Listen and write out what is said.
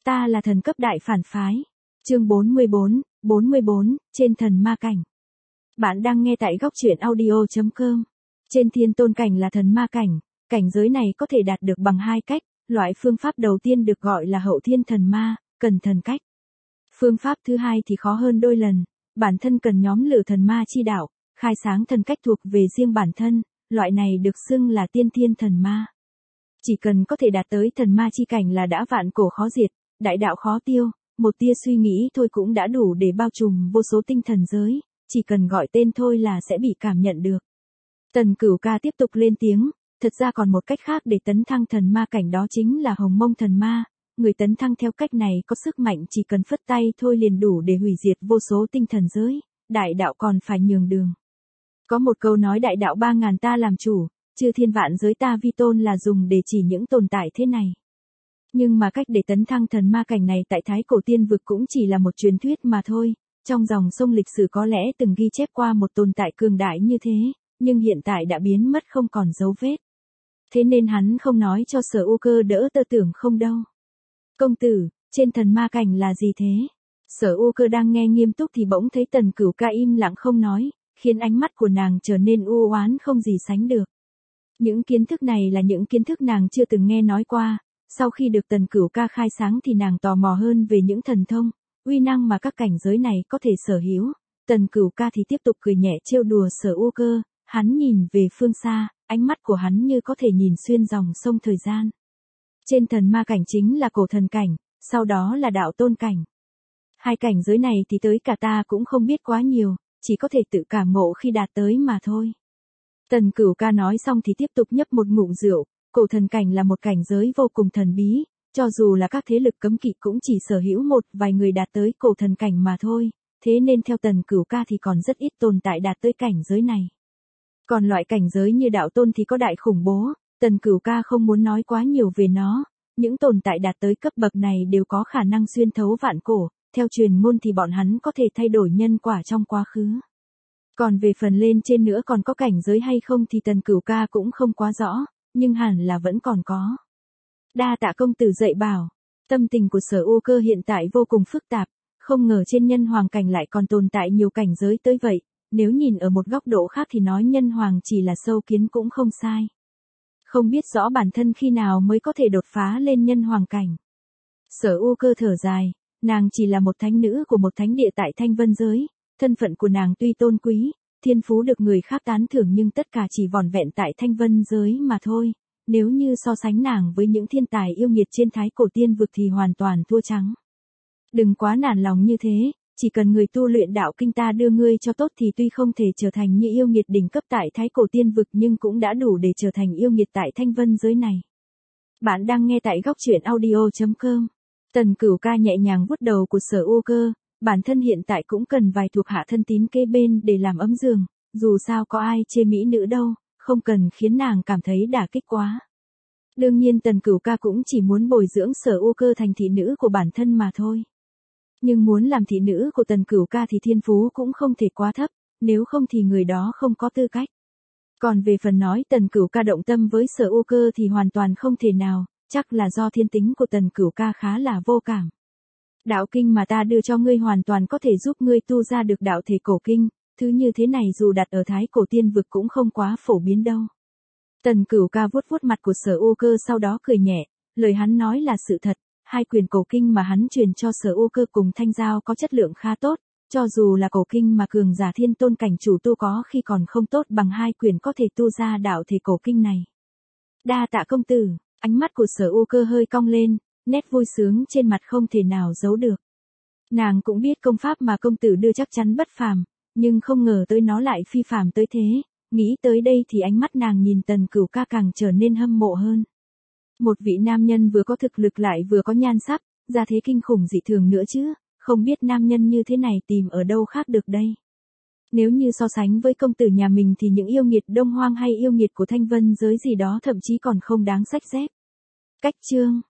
Ta là thần cấp đại phản phái. Chương 44, trên thần ma cảnh. Bạn đang nghe tại góc truyện audio.com. Trên thiên tôn cảnh là thần ma cảnh, cảnh giới này có thể đạt được bằng hai cách, loại phương pháp đầu tiên được gọi là hậu thiên thần ma, cần thần cách. Phương pháp thứ hai thì khó hơn đôi lần, bản thân cần nhóm lửa thần ma chi đạo, khai sáng thần cách thuộc về riêng bản thân, loại này được xưng là tiên thiên thần ma. Chỉ cần có thể đạt tới thần ma chi cảnh là đã vạn cổ khó diệt, đại đạo khó tiêu, một tia suy nghĩ thôi cũng đã đủ để bao trùm vô số tinh thần giới, chỉ cần gọi tên thôi là sẽ bị cảm nhận được. Tần Cửu Ca tiếp tục lên tiếng, thật ra còn một cách khác để tấn thăng thần ma cảnh, đó chính là hồng mông thần ma, người tấn thăng theo cách này có sức mạnh chỉ cần phất tay thôi liền đủ để hủy diệt vô số tinh thần giới, đại đạo còn phải nhường đường. Có một câu nói đại đạo 3.000 ta làm chủ, chư thiên vạn giới ta vi tôn là dùng để chỉ những tồn tại thế này. Nhưng mà cách để tấn thăng thần ma cảnh này tại Thái Cổ Tiên Vực cũng chỉ là một truyền thuyết mà thôi, trong dòng sông lịch sử có lẽ từng ghi chép qua một tồn tại cường đại như thế, nhưng hiện tại đã biến mất không còn dấu vết. Thế nên hắn không nói cho Sở U Cơ đỡ tơ tưởng không đâu. Công tử, trên thần ma cảnh là gì thế? Sở U Cơ đang nghe nghiêm túc thì bỗng thấy Tần Cửu Ca im lặng không nói, khiến ánh mắt của nàng trở nên u oán không gì sánh được. Những kiến thức này là những kiến thức nàng chưa từng nghe nói qua, sau khi được Tần Cửu Ca khai sáng thì nàng tò mò hơn về những thần thông, uy năng mà các cảnh giới này có thể sở hữu. Tần Cửu Ca thì tiếp tục cười nhẹ trêu đùa Sở U Cơ, hắn nhìn về phương xa, ánh mắt của hắn như có thể nhìn xuyên dòng sông thời gian. Trên thần ma cảnh chính là cổ thần cảnh, sau đó là đạo tôn cảnh. Hai cảnh giới này thì tới cả ta cũng không biết quá nhiều, chỉ có thể tự cảm ngộ khi đạt tới mà thôi. Tần Cửu Ca nói xong thì tiếp tục nhấp một ngụm rượu, cổ thần cảnh là một cảnh giới vô cùng thần bí, cho dù là các thế lực cấm kỵ cũng chỉ sở hữu một vài người đạt tới cổ thần cảnh mà thôi, thế nên theo Tần Cửu Ca thì còn rất ít tồn tại đạt tới cảnh giới này. Còn loại cảnh giới như đạo tôn thì có đại khủng bố, Tần Cửu Ca không muốn nói quá nhiều về nó, những tồn tại đạt tới cấp bậc này đều có khả năng xuyên thấu vạn cổ, theo truyền ngôn thì bọn hắn có thể thay đổi nhân quả trong quá khứ. Còn về phần lên trên nữa còn có cảnh giới hay không thì Tần Cửu Ca cũng không quá rõ, nhưng hẳn là vẫn còn có. Đa tạ công tử dạy bảo. Tâm tình của Sở U Cơ hiện tại vô cùng phức tạp, không ngờ trên nhân hoàng cảnh lại còn tồn tại nhiều cảnh giới tới vậy, nếu nhìn ở một góc độ khác thì nói nhân hoàng chỉ là sâu kiến cũng không sai. Không biết rõ bản thân khi nào mới có thể đột phá lên nhân hoàng cảnh. Sở U Cơ thở dài, nàng chỉ là một thánh nữ của một thánh địa tại Thanh Vân giới, thân phận của nàng tuy tôn quý, thiên phú được người khác tán thưởng nhưng tất cả chỉ vỏn vẹn tại Thanh Vân giới mà thôi, nếu như so sánh nàng với những thiên tài yêu nghiệt trên Thái Cổ Tiên Vực thì hoàn toàn thua trắng. Đừng quá nản lòng như thế, chỉ cần người tu luyện đạo kinh ta đưa ngươi cho tốt thì tuy không thể trở thành như yêu nghiệt đỉnh cấp tại Thái Cổ Tiên Vực nhưng cũng đã đủ để trở thành yêu nghiệt tại Thanh Vân giới này. Bạn đang nghe tại góc truyện audio.com. Tần Cửu Ca nhẹ nhàng vuốt đầu của Sở U Cơ, bản thân hiện tại cũng cần vài thuộc hạ thân tín kế bên để làm ấm giường, dù sao có ai chê mỹ nữ đâu, không cần khiến nàng cảm thấy đả kích quá. Đương nhiên Tần Cửu Ca cũng chỉ muốn bồi dưỡng Sở U Cơ thành thị nữ của bản thân mà thôi. Nhưng muốn làm thị nữ của Tần Cửu Ca thì thiên phú cũng không thể quá thấp, nếu không thì người đó không có tư cách. Còn về phần nói Tần Cửu Ca động tâm với Sở U Cơ thì hoàn toàn không thể nào, chắc là do thiên tính của Tần Cửu Ca khá là vô cảm. Đạo kinh mà ta đưa cho ngươi hoàn toàn có thể giúp ngươi tu ra được đạo thể cổ kinh, thứ như thế này dù đặt ở Thái Cổ Tiên Vực cũng không quá phổ biến đâu. Tần Cửu Ca vuốt vuốt mặt của Sở U Cơ sau đó cười nhẹ, lời hắn nói là sự thật, hai quyển cổ kinh mà hắn truyền cho Sở U Cơ cùng Thanh Giao có chất lượng khá tốt, cho dù là cổ kinh mà cường giả thiên tôn cảnh chủ tu có khi còn không tốt bằng hai quyển có thể tu ra đạo thể cổ kinh này. Đa tạ công tử, ánh mắt của Sở U Cơ hơi cong lên, nét vui sướng trên mặt không thể nào giấu được. Nàng cũng biết công pháp mà công tử đưa chắc chắn bất phàm, nhưng không ngờ tới nó lại phi phàm tới thế, nghĩ tới đây thì ánh mắt nàng nhìn Tần Cửu Ca càng trở nên hâm mộ hơn. Một vị nam nhân vừa có thực lực lại vừa có nhan sắc, ra thế kinh khủng dị thường nữa chứ, không biết nam nhân như thế này tìm ở đâu khác được đây. Nếu như so sánh với công tử nhà mình thì những yêu nghiệt Đông Hoang hay yêu nghiệt của Thanh Vân giới gì đó thậm chí còn không đáng xách xếp. Cách chương